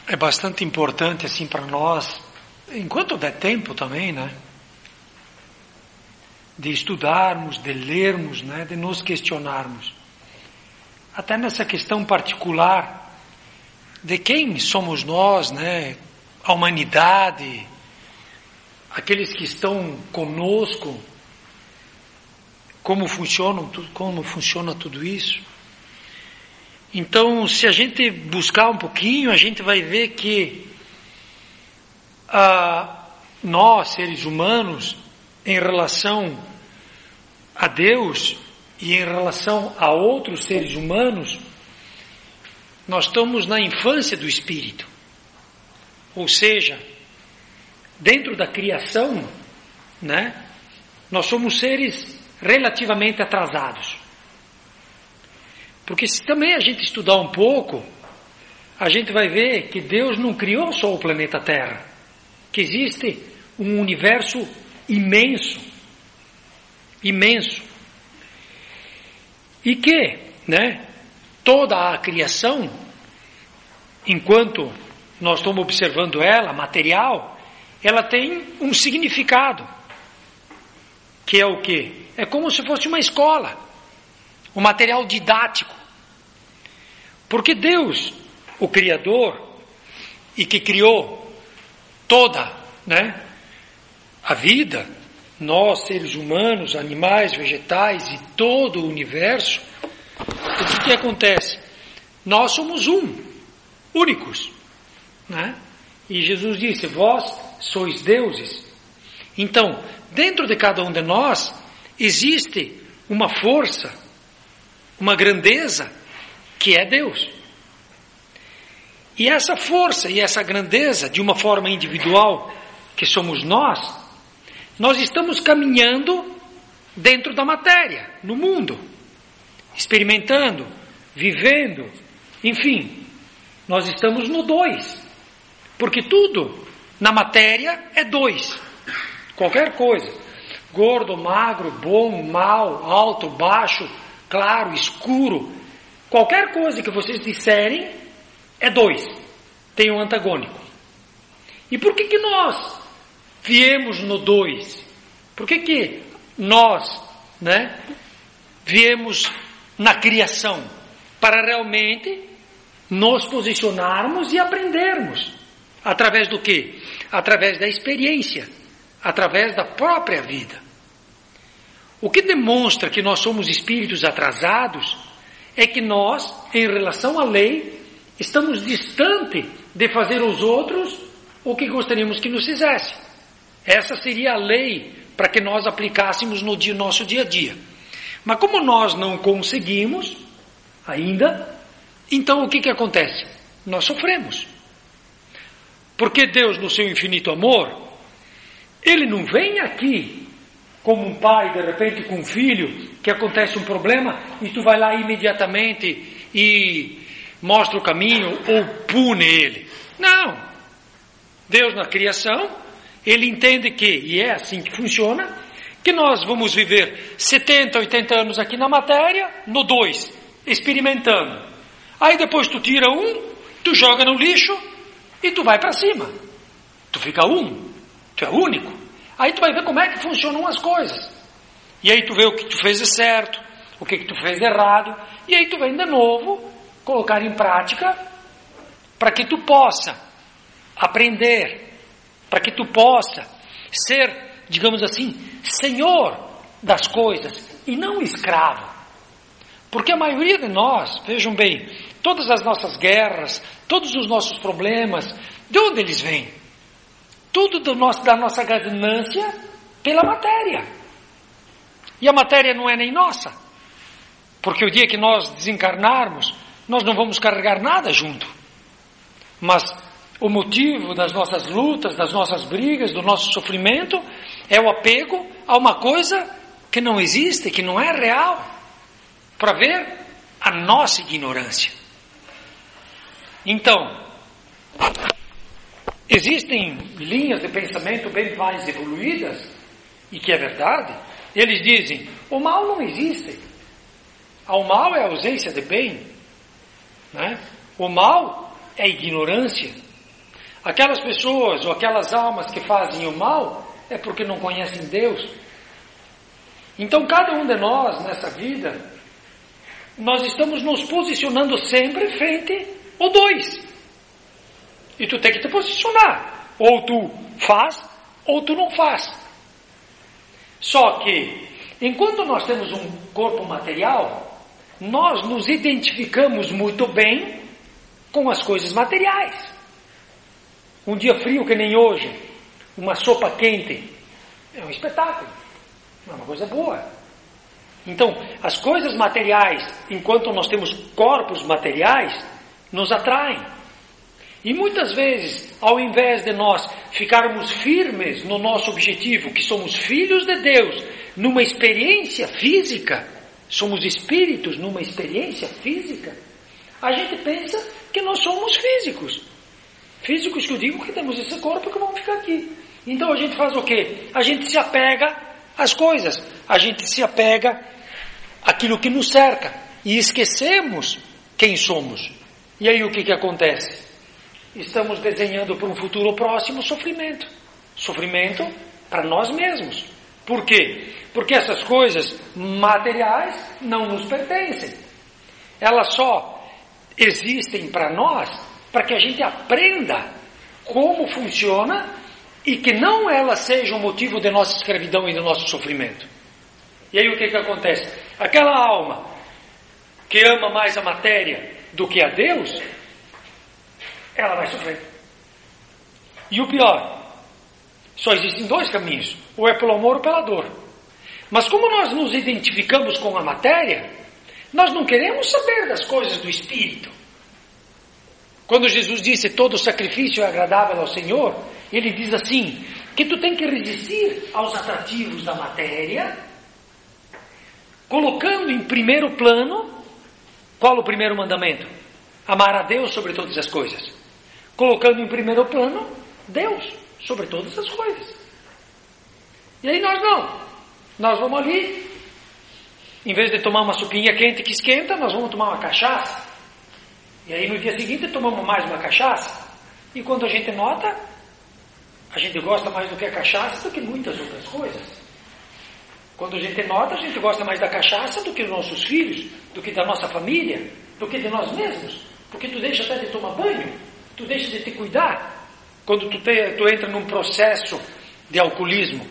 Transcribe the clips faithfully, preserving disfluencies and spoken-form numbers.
é bastante importante assim para nós, enquanto der tempo também, né? De estudarmos, de lermos, né? De nos questionarmos. Até nessa questão particular de quem somos nós, né? A humanidade, aqueles que estão conosco, como funciona, como funciona tudo isso. Então, se a gente buscar um pouquinho, a gente vai ver que ah, nós, seres humanos, em relação a Deus e em relação a outros seres humanos, nós estamos na infância do Espírito. Ou seja, dentro da criação, né, nós somos seres relativamente atrasados. Porque se também a gente estudar um pouco, a gente vai ver que Deus não criou só o planeta Terra, que existe um universo imenso, imenso, e que, né, toda a criação, enquanto nós estamos observando ela, material, ela tem um significado, que é o quê? É como se fosse uma escola, um material didático. Porque Deus, o Criador, e que criou toda, né, a vida, nós, seres humanos, animais, vegetais e todo o universo, o que, que acontece? Nós somos um, únicos, né? E Jesus disse, vós sois deuses. Então, dentro de cada um de nós, existe uma força, uma grandeza, que é Deus. E essa força e essa grandeza, de uma forma individual, que somos nós, nós estamos caminhando dentro da matéria, no mundo, experimentando, vivendo, enfim, nós estamos no dois, porque tudo na matéria é dois, qualquer coisa, gordo, magro, bom, mal, alto, baixo, claro, escuro, qualquer coisa que vocês disserem é dois, tem um antagônico. E por que que nós viemos no dois? Por que que nós, né, viemos na criação? Para realmente nos posicionarmos e aprendermos. Através do quê? Através da experiência, através da própria vida. O que demonstra que nós somos espíritos atrasados é que nós, em relação à lei, estamos distante de fazer aos outros o que gostaríamos que nos fizesse. Essa seria a lei para que nós aplicássemos no dia, nosso dia a dia. Mas como nós não conseguimos ainda, então o que, que acontece? Nós sofremos. Porque Deus, no seu infinito amor, Ele não vem aqui como um pai, de repente, com um filho, que acontece um problema, e tu vai lá imediatamente e mostra o caminho ou pune ele. Não. Deus, na criação, Ele entende que, e é assim que funciona, que nós vamos viver setenta, oitenta anos aqui na matéria, no dois, experimentando. Aí depois tu tira um, tu joga no lixo e tu vai para cima. Tu fica um, tu é único. Aí tu vai ver como é que funcionam as coisas. E aí tu vê o que tu fez de certo, o que, que tu fez de errado, e aí tu vem de novo colocar em prática para que tu possa aprender, para que tu possa ser, digamos assim, senhor das coisas e não escravo. Porque a maioria de nós, vejam bem, todas as nossas guerras, todos os nossos problemas, de onde eles vêm? Tudo do nosso, da nossa ganância pela matéria. E a matéria não é nem nossa. Porque o dia que nós desencarnarmos, nós não vamos carregar nada junto. Mas o motivo das nossas lutas, das nossas brigas, do nosso sofrimento, é o apego a uma coisa que não existe, que não é real. Para ver a nossa ignorância. Então, existem linhas de pensamento bem mais evoluídas, e que é verdade, eles dizem, o mal não existe. O mal é a ausência de bem. Né? O mal é ignorância. Aquelas pessoas ou aquelas almas que fazem o mal é porque não conhecem Deus. Então cada um de nós nessa vida, nós estamos nos posicionando sempre frente ao dois. E tu tem que te posicionar. Ou tu faz, ou tu não faz. Só que, enquanto nós temos um corpo material, nós nos identificamos muito bem com as coisas materiais. Um dia frio que nem hoje, uma sopa quente, é um espetáculo, é uma coisa boa. Então, as coisas materiais, enquanto nós temos corpos materiais, nos atraem. E muitas vezes, ao invés de nós ficarmos firmes no nosso objetivo, que somos filhos de Deus, numa experiência física, somos espíritos numa experiência física, a gente pensa que nós somos físicos. Físicos que eu digo que temos esse corpo que vamos ficar aqui. Então a gente faz o quê? A gente se apega às coisas, a gente se apega àquilo que nos cerca e esquecemos quem somos. E aí o que que acontece? Estamos desenhando para um futuro próximo sofrimento. Sofrimento para nós mesmos. Por quê? Porque essas coisas materiais não nos pertencem. Elas só existem para nós para que a gente aprenda como funciona e que não elas sejam motivo de nossa escravidão e do nosso sofrimento. E aí o que que acontece? Aquela alma que ama mais a matéria do que a Deus, ela vai sofrer. E o pior, só existem dois caminhos, ou é pelo amor ou pela dor. Mas como nós nos identificamos com a matéria, nós não queremos saber das coisas do Espírito. Quando Jesus disse todo sacrifício é agradável ao Senhor, Ele diz assim, que tu tem que resistir aos atrativos da matéria, colocando em primeiro plano, qual o primeiro mandamento? Amar a Deus sobre todas as coisas. Colocando em primeiro plano, Deus sobre todas as coisas. E aí nós não. Nós vamos ali, em vez de tomar uma sopinha quente que esquenta, nós vamos tomar uma cachaça. E aí no dia seguinte tomamos mais uma cachaça. E quando a gente nota, a gente gosta mais do que a cachaça do que muitas outras coisas. Quando a gente nota, a gente gosta mais da cachaça do que dos nossos filhos, do que da nossa família, do que de nós mesmos. Porque tu deixa até de tomar banho, tu deixa de te cuidar. Quando tu, te, tu entra num processo de alcoolismo.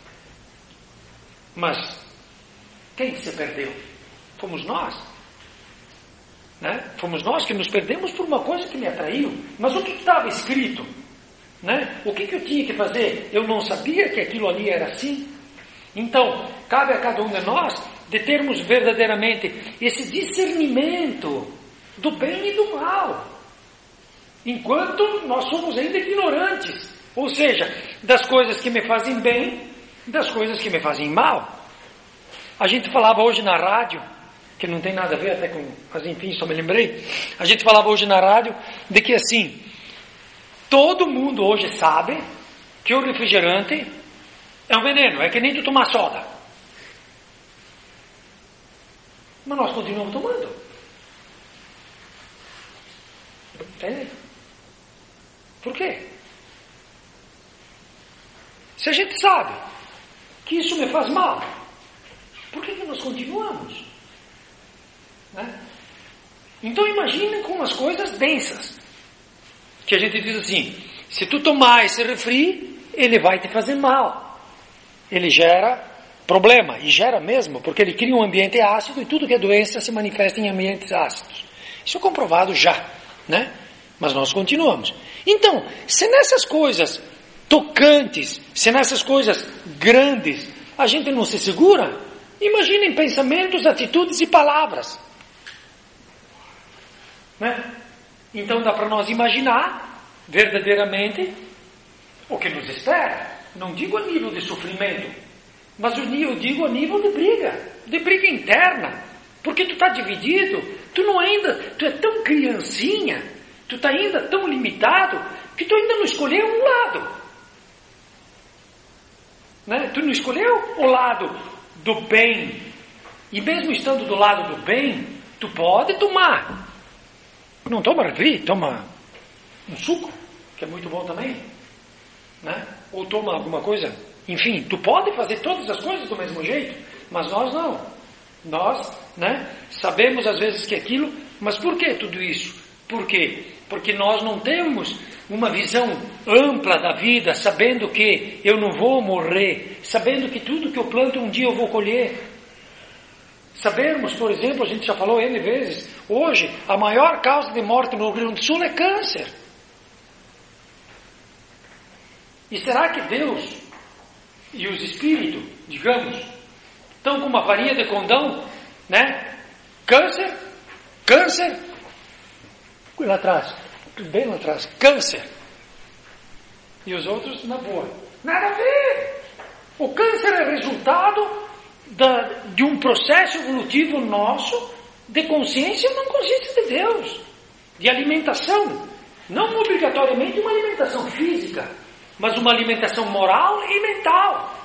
Mas quem se perdeu? Fomos nós. Né? Fomos nós que nos perdemos por uma coisa que me atraiu. Mas o que estava escrito? Né? O que, que eu tinha que fazer? Eu não sabia que aquilo ali era assim. Então, cabe a cada um de nós de termos verdadeiramente esse discernimento do bem e do mal, enquanto nós somos ainda ignorantes, ou seja, das coisas que me fazem bem, das coisas que me fazem mal. A gente falava hoje na rádio, que não tem nada a ver até com, mas enfim, só me lembrei, a gente falava hoje na rádio de que assim, todo mundo hoje sabe que o refrigerante é um veneno, é que nem tu tomar soda. Mas nós continuamos tomando. Entende? Por quê? Se a gente sabe que isso me faz mal, por que, que nós continuamos? Né? Então imagine com as coisas densas. Que a gente diz assim, se tu tomar esse refri, ele vai te fazer mal. Ele gera problema, e gera mesmo, porque ele cria um ambiente ácido e tudo que é doença se manifesta em ambientes ácidos. Isso é comprovado já, né? Mas nós continuamos. Então, se nessas coisas tocantes, se nessas coisas grandes, a gente não se segura, imaginem pensamentos, atitudes e palavras. Né? Então dá para nós imaginar verdadeiramente o que nos espera. Não digo a nível de sofrimento, mas eu digo a nível de briga, de briga interna. Porque tu está dividido, tu não ainda, tu é tão criancinha, tu está ainda tão limitado, que tu ainda não escolheu um lado. Né? Tu não escolheu o lado do bem. E mesmo estando do lado do bem, tu pode tomar. Não toma refri, toma um suco. que é muito bom também, né? Ou toma alguma coisa. Enfim, tu pode fazer todas as coisas do mesmo jeito, mas nós não. Nós, né, sabemos às vezes que aquilo, mas por que tudo isso? Por quê? Porque nós não temos uma visão ampla da vida, sabendo que eu não vou morrer, sabendo que tudo que eu planto um dia eu vou colher. Sabermos, por exemplo, a gente já falou N vezes, hoje a maior causa de morte no Rio Grande do Sul é câncer. E será que Deus e os espíritos, digamos, estão com uma varinha de condão, né? Câncer, câncer, lá atrás, bem lá atrás, câncer. E os outros na boa. Nada a ver! O câncer é resultado da, de um processo evolutivo nosso de consciência ou não consciência de Deus, de alimentação, não obrigatoriamente uma alimentação física, mas uma alimentação moral e mental.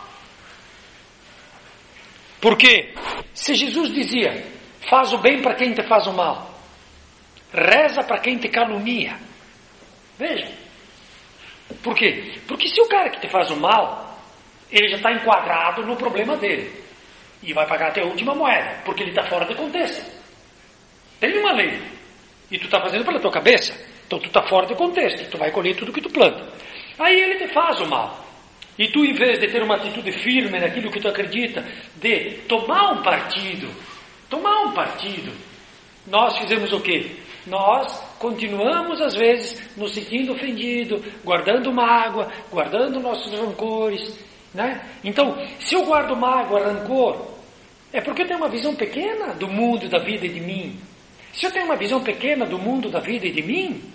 Porque se Jesus dizia, faz o bem para quem te faz o mal, reza para quem te calunia. Veja. Por quê? Porque se o cara que te faz o mal, ele já está enquadrado no problema dele. E vai pagar até a última moeda, porque ele está fora de contexto. Tem uma lei. E tu está fazendo pela tua cabeça. Então tu está fora de contexto. Tu vai colher tudo que tu planta. Aí ele te faz o mal. E tu, em vez de ter uma atitude firme naquilo que tu acredita, de tomar um partido, tomar um partido, nós fizemos o quê? Nós continuamos, às vezes, nos sentindo ofendidos, guardando mágoa, guardando nossos rancores, né? Então, se eu guardo mágoa, rancor, é porque eu tenho uma visão pequena do mundo, da vida e de mim. Se eu tenho uma visão pequena do mundo, da vida e de mim,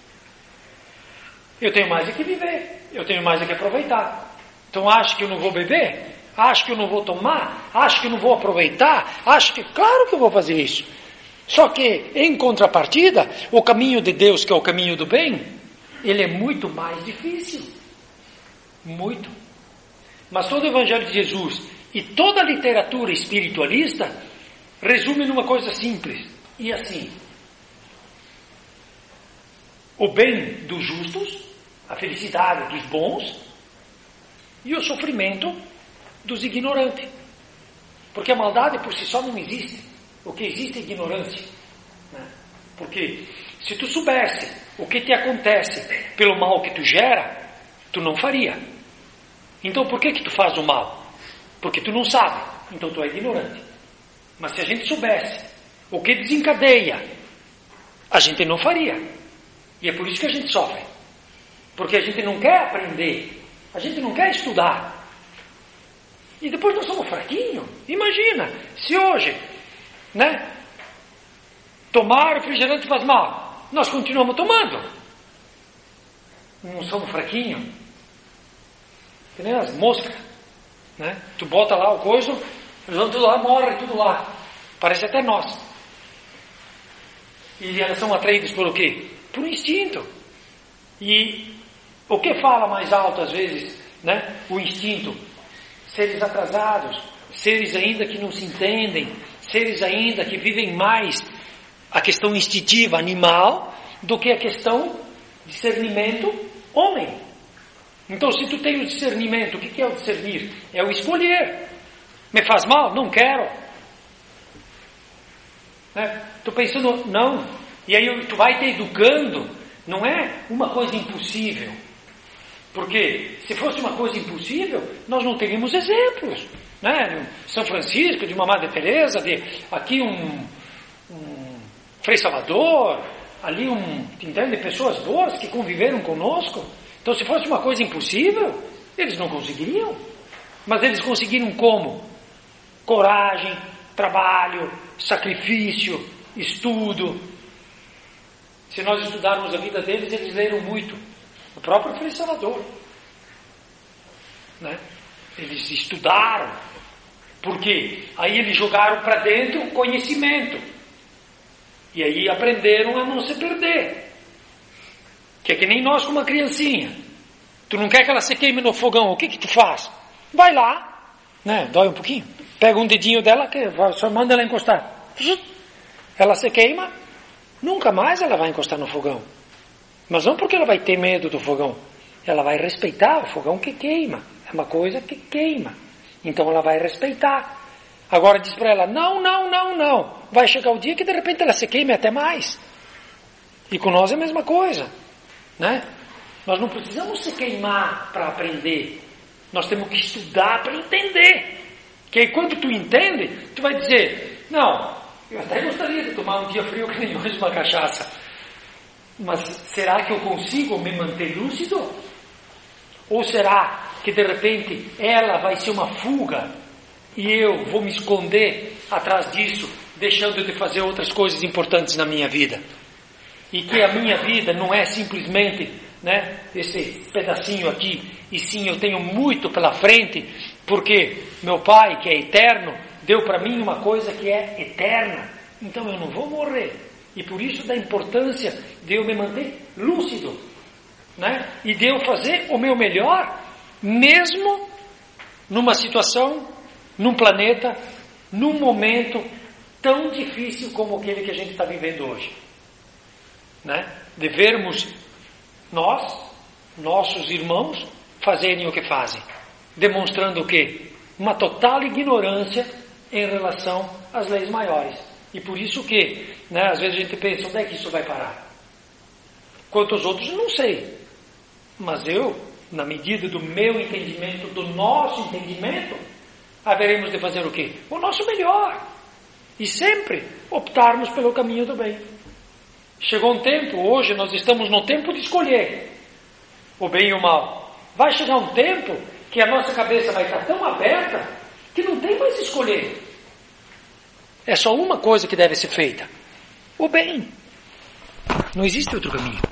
eu tenho mais é que viver, eu tenho mais é que aproveitar. Então, acho que eu não vou beber? Acho que eu não vou tomar? Acho que eu não vou aproveitar? Acho que, claro que eu vou fazer isso. Só que, em contrapartida, o caminho de Deus, que é o caminho do bem, ele é muito mais difícil. Muito. Mas todo o Evangelho de Jesus e toda a literatura espiritualista resume numa coisa simples. E assim, o bem dos justos, a felicidade dos bons e o sofrimento dos ignorantes. Porque a maldade por si só não existe. O que existe é ignorância. Né? Porque se tu soubesse o que te acontece pelo mal que tu gera, tu não faria. Então por que que tu faz o mal? Porque tu não sabe. Então tu é ignorante. Mas se a gente soubesse o que desencadeia, a gente não faria. E é por isso que a gente sofre. Porque a gente não quer aprender. A gente não quer estudar. E depois nós somos fraquinhos. Imagina, se hoje, né, tomar refrigerante faz mal, nós continuamos tomando. Não somos fraquinhos. Que nem as moscas, né? Tu bota lá o coiso, eles vão tudo lá, morre tudo lá. Parece até nós. E elas são atraídas por o quê? Por instinto. E o que fala mais alto às vezes, né? O instinto. Seres atrasados, seres ainda que não se entendem, seres ainda que vivem mais a questão instintiva, animal, do que a questão discernimento, homem. Então, se tu tem o discernimento, o que é o discernir? É o escolher. Me faz mal? Não quero. Né? Tu pensando, não. E aí tu vai te educando. Não é uma coisa impossível. Porque se fosse uma coisa impossível, nós não teríamos exemplos. Né? De São Francisco, de uma Madre Teresa, de aqui um, um Frei Salvador, ali um, entende? Pessoas boas que conviveram conosco. Então, se fosse uma coisa impossível, eles não conseguiriam. Mas eles conseguiram como? Coragem, trabalho, sacrifício, estudo. Se nós estudarmos a vida deles, eles leram muito. O próprio Frei Salvador. Né? Eles estudaram. Por quê? Aí eles jogaram para dentro o conhecimento. E aí aprenderam a não se perder. Que é que nem nós com uma criancinha. Tu não quer que ela se queime no fogão, o que que tu faz? Vai lá, né? Dói um pouquinho. Pega um dedinho dela, que só manda ela encostar. Ela se queima, nunca mais ela vai encostar no fogão. Mas não porque ela vai ter medo do fogão. Ela vai respeitar o fogão que queima. É uma coisa que queima. Então ela vai respeitar. Agora diz para ela, não, não, não, não. Vai chegar o dia que de repente ela se queime até mais. E com nós é a mesma coisa. Né? Nós não precisamos se queimar para aprender. Nós temos que estudar para entender. Que aí quando tu entende, tu vai dizer, não, eu até gostaria de tomar um dia frio que nem hoje uma cachaça. Mas será que eu consigo me manter lúcido? Ou será que de repente ela vai ser uma fuga e eu vou me esconder atrás disso, deixando de fazer outras coisas importantes na minha vida? E que a minha vida não é simplesmente, né, esse pedacinho aqui, e sim eu tenho muito pela frente, porque meu Pai, que é eterno, deu para mim uma coisa que é eterna. Então eu não vou morrer. E por isso da importância de eu me manter lúcido, né? E de eu fazer o meu melhor, mesmo numa situação, num planeta, num momento tão difícil como aquele que a gente está vivendo hoje, né? De vermos nós, nossos irmãos, fazerem o que fazem, demonstrando o quê? Uma total ignorância em relação às leis maiores. E por isso que, né, às vezes a gente pensa, onde é que isso vai parar? Quanto aos outros, não sei. Mas eu, na medida do meu entendimento, do nosso entendimento, haveremos de fazer o quê? O nosso melhor. E sempre optarmos pelo caminho do bem. Chegou um tempo, hoje nós estamos no tempo de escolher o bem e o mal. Vai chegar um tempo que a nossa cabeça vai estar tão aberta que não tem mais escolher. É só uma coisa que deve ser feita: o bem. Não existe outro caminho.